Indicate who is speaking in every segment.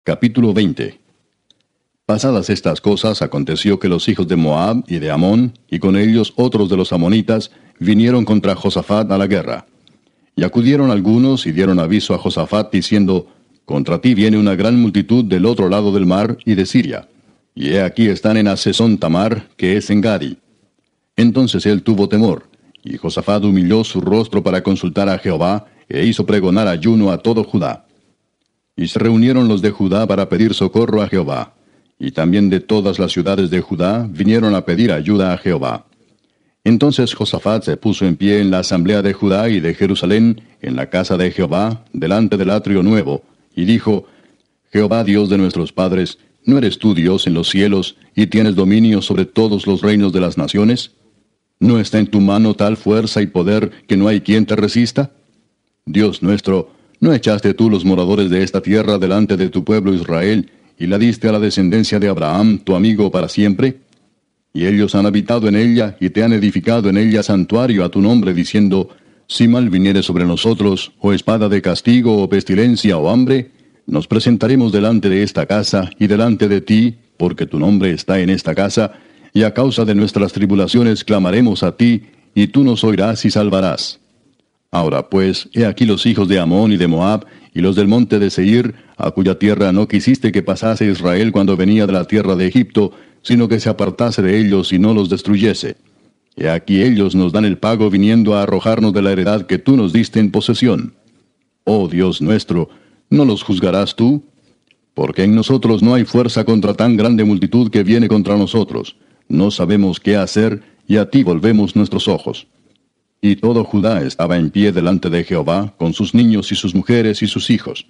Speaker 1: Capítulo 20. Pasadas estas cosas, aconteció que los hijos de Moab y de Amón, y con ellos otros de los amonitas, vinieron contra Josafat a la guerra. Y acudieron algunos y dieron aviso a Josafat, diciendo, Contra ti viene una gran multitud del otro lado del mar y de Siria. Y he aquí están en Hasezón Tamar, que es en Gadi. Entonces él tuvo temor, y Josafat humilló su rostro para consultar a Jehová, e hizo pregonar ayuno a todo Judá. Y se reunieron los de Judá para pedir socorro a Jehová. Y también de todas las ciudades de Judá vinieron a pedir ayuda a Jehová. Entonces Josafat se puso en pie en la asamblea de Judá y de Jerusalén, en la casa de Jehová, delante del atrio nuevo, y dijo, Jehová Dios de nuestros padres, ¿no eres tú Dios en los cielos, y tienes dominio sobre todos los reinos de las naciones? ¿No está en tu mano tal fuerza y poder que no hay quien te resista? Dios nuestro, ¿no echaste tú los moradores de esta tierra delante de tu pueblo Israel, y la diste a la descendencia de Abraham, tu amigo, para siempre? Y ellos han habitado en ella, y te han edificado en ella santuario a tu nombre, diciendo, Si mal viniere sobre nosotros, o espada de castigo, o pestilencia, o hambre, nos presentaremos delante de esta casa, y delante de ti, porque tu nombre está en esta casa, y a causa de nuestras tribulaciones clamaremos a ti, y tú nos oirás y salvarás. Ahora pues, he aquí los hijos de Amón y de Moab, y los del monte de Seir, a cuya tierra no quisiste que pasase Israel cuando venía de la tierra de Egipto, sino que se apartase de ellos y no los destruyese. He aquí ellos nos dan el pago viniendo a arrojarnos de la heredad que tú nos diste en posesión. Oh Dios nuestro, ¿no los juzgarás tú? Porque en nosotros no hay fuerza contra tan grande multitud que viene contra nosotros. No sabemos qué hacer, y a ti volvemos nuestros ojos. Y todo Judá estaba en pie delante de Jehová, con sus niños y sus mujeres y sus hijos.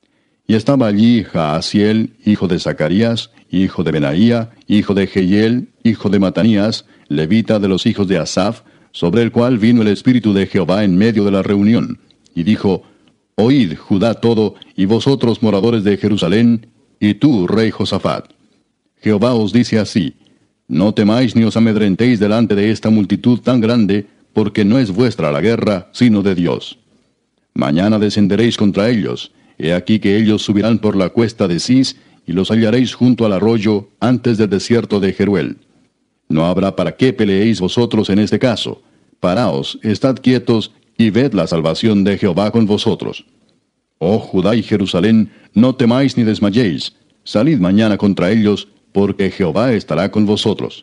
Speaker 1: Y estaba allí Jaasiel, hijo de Zacarías, hijo de Benaía, hijo de Jehiel, hijo de Matanías, levita de los hijos de Asaph, sobre el cual vino el Espíritu de Jehová en medio de la reunión. Y dijo, Oíd, Judá todo, y vosotros moradores de Jerusalén, y tú, rey Josafat. Jehová os dice así, No temáis ni os amedrentéis delante de esta multitud tan grande, porque no es vuestra la guerra, sino de Dios. Mañana descenderéis contra ellos. He aquí que ellos subirán por la cuesta de Cis, y los hallaréis junto al arroyo, antes del desierto de Jeruel. No habrá para qué peleéis vosotros en este caso. Paraos, estad quietos, y ved la salvación de Jehová con vosotros. Oh Judá y Jerusalén, no temáis ni desmayéis. Salid mañana contra ellos, porque Jehová estará con vosotros.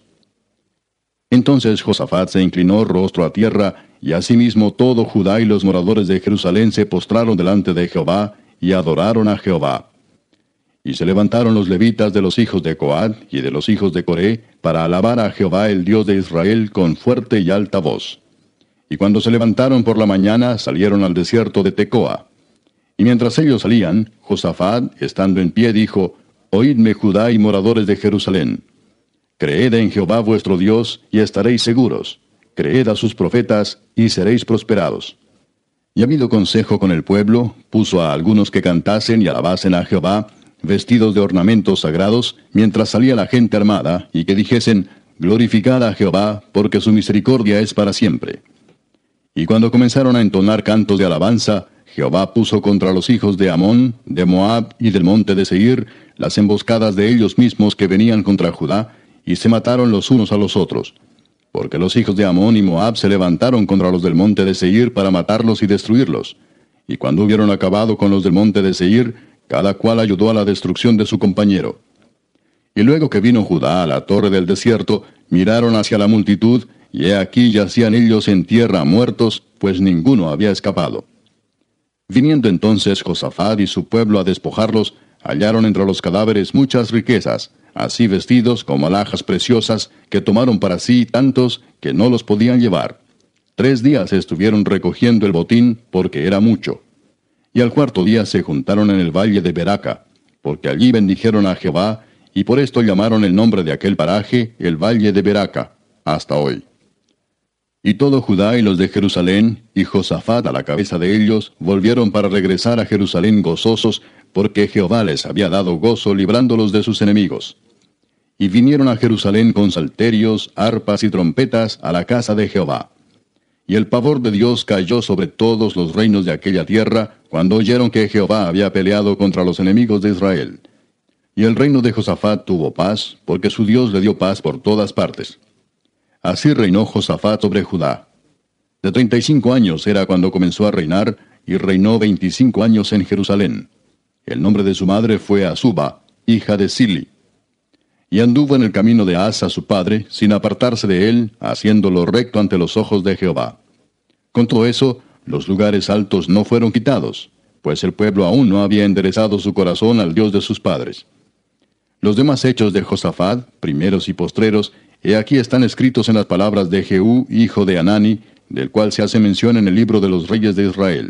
Speaker 1: Entonces Josafat se inclinó rostro a tierra, y asimismo todo Judá y los moradores de Jerusalén se postraron delante de Jehová, y adoraron a Jehová. Y se levantaron los levitas de los hijos de Coat y de los hijos de Coré, para alabar a Jehová el Dios de Israel con fuerte y alta voz. Y cuando se levantaron por la mañana, salieron al desierto de Tecoa. Y mientras ellos salían, Josafat, estando en pie, dijo, Oídme Judá y moradores de Jerusalén. Creed en Jehová vuestro Dios, y estaréis seguros. Creed a sus profetas, y seréis prosperados. Y habido consejo con el pueblo, puso a algunos que cantasen y alabasen a Jehová, vestidos de ornamentos sagrados, mientras salía la gente armada, y que dijesen, Glorificad a Jehová, porque su misericordia es para siempre. Y cuando comenzaron a entonar cantos de alabanza, Jehová puso contra los hijos de Amón, de Moab y del monte de Seir, las emboscadas de ellos mismos que venían contra Judá, y se mataron los unos a los otros. Porque los hijos de Amón y Moab se levantaron contra los del monte de Seir para matarlos y destruirlos. Y cuando hubieron acabado con los del monte de Seir, cada cual ayudó a la destrucción de su compañero. Y luego que vino Judá a la torre del desierto, miraron hacia la multitud, y he aquí yacían ellos en tierra muertos, pues ninguno había escapado. Viniendo entonces Josafat y su pueblo a despojarlos, hallaron entre los cadáveres muchas riquezas, así vestidos como alhajas preciosas, que tomaron para sí tantos que no los podían llevar. 3 días estuvieron recogiendo el botín, porque era mucho. Y al cuarto día se juntaron en el valle de Beraca, porque allí bendijeron a Jehová, y por esto llamaron el nombre de aquel paraje el valle de Beraca, hasta hoy. Y todo Judá y los de Jerusalén, y Josafat a la cabeza de ellos, volvieron para regresar a Jerusalén gozosos, porque Jehová les había dado gozo librándolos de sus enemigos. Y vinieron a Jerusalén con salterios, arpas y trompetas a la casa de Jehová. Y el pavor de Dios cayó sobre todos los reinos de aquella tierra, cuando oyeron que Jehová había peleado contra los enemigos de Israel. Y el reino de Josafat tuvo paz, porque su Dios le dio paz por todas partes. Así reinó Josafat sobre Judá. De 35 años era cuando comenzó a reinar, y reinó 25 años en Jerusalén. El nombre de su madre fue Azuba, hija de Sili. Y anduvo en el camino de Asa su padre, sin apartarse de él, haciéndolo recto ante los ojos de Jehová. Con todo eso, los lugares altos no fueron quitados, pues el pueblo aún no había enderezado su corazón al Dios de sus padres. Los demás hechos de Josafat, primeros y postreros, he aquí están escritos en las palabras de Jehú, hijo de Hanani, del cual se hace mención en el libro de los reyes de Israel.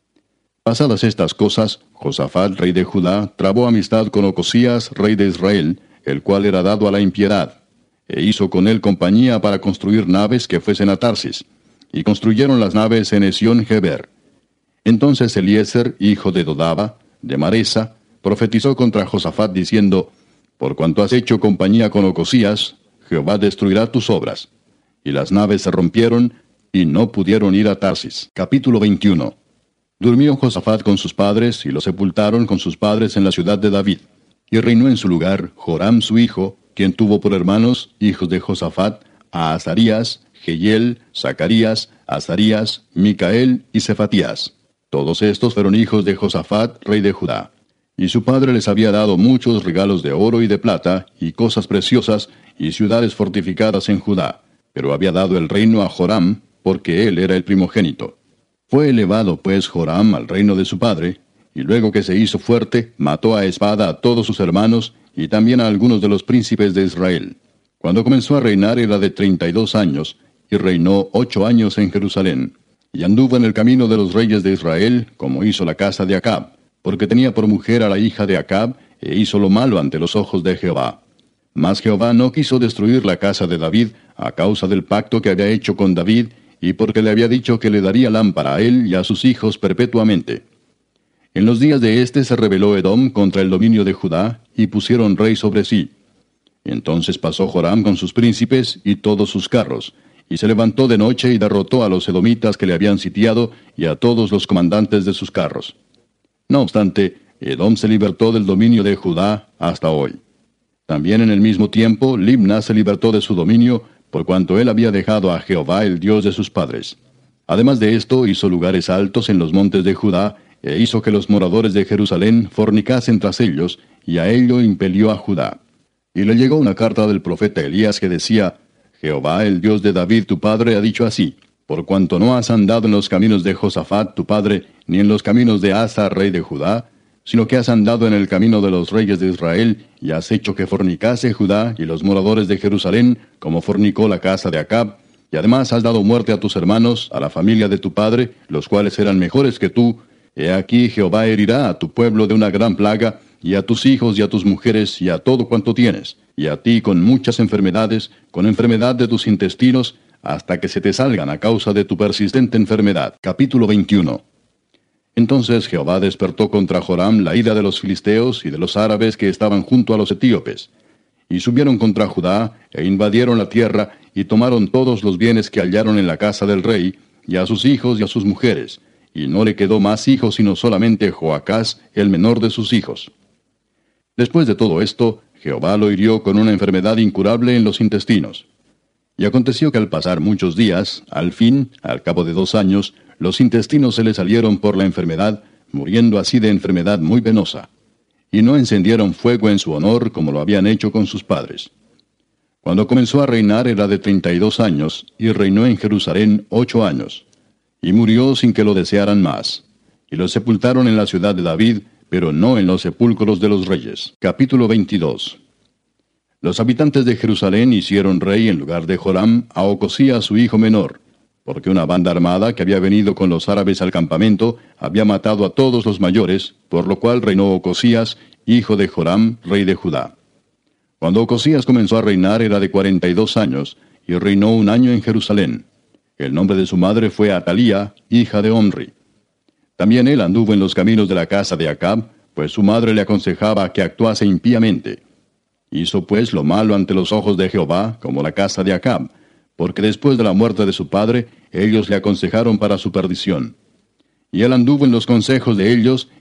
Speaker 1: Pasadas estas cosas, Josafat, rey de Judá, trabó amistad con Ocosías, rey de Israel, el cual era dado a la impiedad, e hizo con él compañía para construir naves que fuesen a Tarsis, y construyeron las naves en Esión-Geber. Entonces Eliezer, hijo de Dodaba, de Maresa, profetizó contra Josafat diciendo: Por cuanto has hecho compañía con Ocosías, Jehová destruirá tus obras. Y las naves se rompieron, y no pudieron ir a Tarsis. Capítulo 21. Durmió Josafat con sus padres, y lo sepultaron con sus padres en la ciudad de David. Y reinó en su lugar Joram su hijo, quien tuvo por hermanos, hijos de Josafat, a Azarías, Jehiel, Zacarías, Azarías, Micael y Cefatías. Todos estos fueron hijos de Josafat, rey de Judá. Y su padre les había dado muchos regalos de oro y de plata, y cosas preciosas, y ciudades fortificadas en Judá. Pero había dado el reino a Joram, porque él era el primogénito. Fue elevado pues Joram al reino de su padre, y luego que se hizo fuerte, mató a espada a todos sus hermanos, y también a algunos de los príncipes de Israel. Cuando comenzó a reinar era de 32 años, y reinó 8 años en Jerusalén. Y anduvo en el camino de los reyes de Israel, como hizo la casa de Acab, porque tenía por mujer a la hija de Acab, e hizo lo malo ante los ojos de Jehová. Mas Jehová no quiso destruir la casa de David, a causa del pacto que había hecho con David, y porque le había dicho que le daría lámpara a él y a sus hijos perpetuamente. En los días de éste se rebeló Edom contra el dominio de Judá, y pusieron rey sobre sí. Entonces pasó Joram con sus príncipes y todos sus carros, y se levantó de noche y derrotó a los edomitas que le habían sitiado, y a todos los comandantes de sus carros. No obstante, Edom se libertó del dominio de Judá hasta hoy. También en el mismo tiempo, Libna se libertó de su dominio, por cuanto él había dejado a Jehová el Dios de sus padres. Además de esto, hizo lugares altos en los montes de Judá, e hizo que los moradores de Jerusalén fornicasen tras ellos, y a ello impelió a Judá. Y le llegó una carta del profeta Elías que decía: Jehová, el Dios de David tu padre, ha dicho así: Por cuanto no has andado en los caminos de Josafat tu padre, ni en los caminos de Asa rey de Judá, sino que has andado en el camino de los reyes de Israel, y has hecho que fornicase Judá y los moradores de Jerusalén, como fornicó la casa de Acab, y además has dado muerte a tus hermanos, a la familia de tu padre, los cuales eran mejores que tú. He aquí Jehová herirá a tu pueblo de una gran plaga, y a tus hijos y a tus mujeres y a todo cuanto tienes, y a ti con muchas enfermedades, con enfermedad de tus intestinos, hasta que se te salgan a causa de tu persistente enfermedad. Capítulo 21. Entonces Jehová despertó contra Joram la ira de los filisteos y de los árabes que estaban junto a los etíopes. Y subieron contra Judá, e invadieron la tierra, y tomaron todos los bienes que hallaron en la casa del rey, y a sus hijos y a sus mujeres. Y no le quedó más hijos sino solamente Joacás, el menor de sus hijos. Después de todo esto, Jehová lo hirió con una enfermedad incurable en los intestinos. Y aconteció que al pasar muchos días, al fin, al cabo de 2 años, los intestinos se le salieron por la enfermedad, muriendo así de enfermedad muy penosa. Y no encendieron fuego en su honor como lo habían hecho con sus padres. Cuando comenzó a reinar era de 32 años, y reinó en Jerusalén 8 años. Y murió sin que lo desearan más. Y lo sepultaron en la ciudad de David, pero no en los sepulcros de los reyes. Capítulo 22. Los habitantes de Jerusalén hicieron rey en lugar de Joram a Ocosías su hijo menor, porque una banda armada que había venido con los árabes al campamento había matado a todos los mayores, por lo cual reinó Ocosías, hijo de Joram, rey de Judá. Cuando Ocosías comenzó a reinar era de 42 años, y reinó 1 año en Jerusalén. El nombre de su madre fue Atalía, hija de Omri. También él anduvo en los caminos de la casa de Acab, pues su madre le aconsejaba que actuase impíamente. Hizo pues lo malo ante los ojos de Jehová, como la casa de Acab, porque después de la muerte de su padre, ellos le aconsejaron para su perdición. Y él anduvo en los consejos de ellos,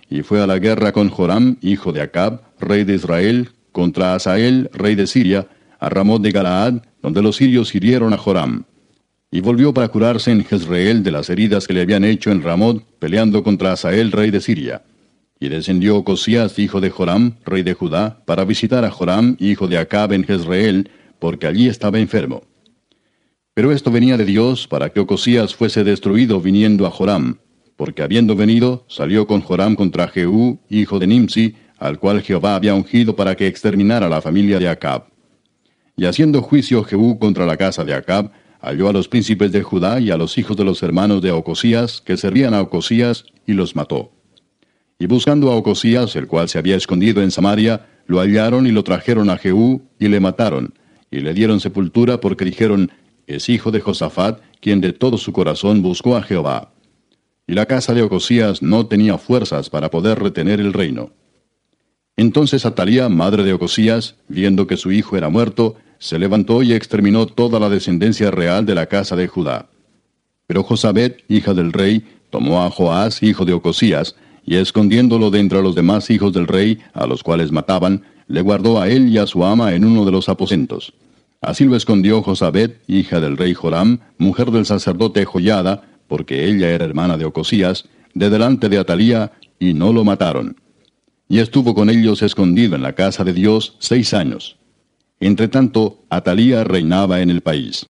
Speaker 1: y fue a la guerra con Joram, hijo de Acab, rey de Israel, contra Hazael, rey de Siria, a Ramot de Galaad, donde los sirios hirieron a Joram. Y volvió para curarse en Jezreel de las heridas que le habían hecho en Ramot, peleando contra Hazael, rey de Siria. Y descendió Ocosías, hijo de Joram, rey de Judá, para visitar a Joram, hijo de Acab, en Jezreel, porque allí estaba enfermo. Pero esto venía de Dios para que Ocosías fuese destruido viniendo a Joram, porque habiendo venido, salió con Joram contra Jehú, hijo de Nimsi, al cual Jehová había ungido para que exterminara la familia de Acab. Y haciendo juicio Jehú contra la casa de Acab, halló a los príncipes de Judá y a los hijos de los hermanos de Ocosías, que servían a Ocosías, y los mató. Y buscando a Ocosías, el cual se había escondido en Samaria, lo hallaron y lo trajeron a Jehú, y le mataron, y le dieron sepultura porque dijeron, es hijo de Josafat, quien de todo su corazón buscó a Jehová. Y la casa de Ocosías no tenía fuerzas para poder retener el reino. Entonces Atalía, madre de Ocosías, viendo que su hijo era muerto, se levantó y exterminó toda la descendencia real de la casa de Judá. Pero Josabet, hija del rey, tomó a Joás, hijo de Ocosías, y escondiéndolo de entre los demás hijos del rey, a los cuales mataban, le guardó a él y a su ama en uno de los aposentos. Así lo escondió Josabet, hija del rey Joram, mujer del sacerdote Joiada, porque ella era hermana de Ocosías, de delante de Atalía, y no lo mataron. Y estuvo con ellos escondido en la casa de Dios 6 años. Entretanto, Atalía reinaba en el país.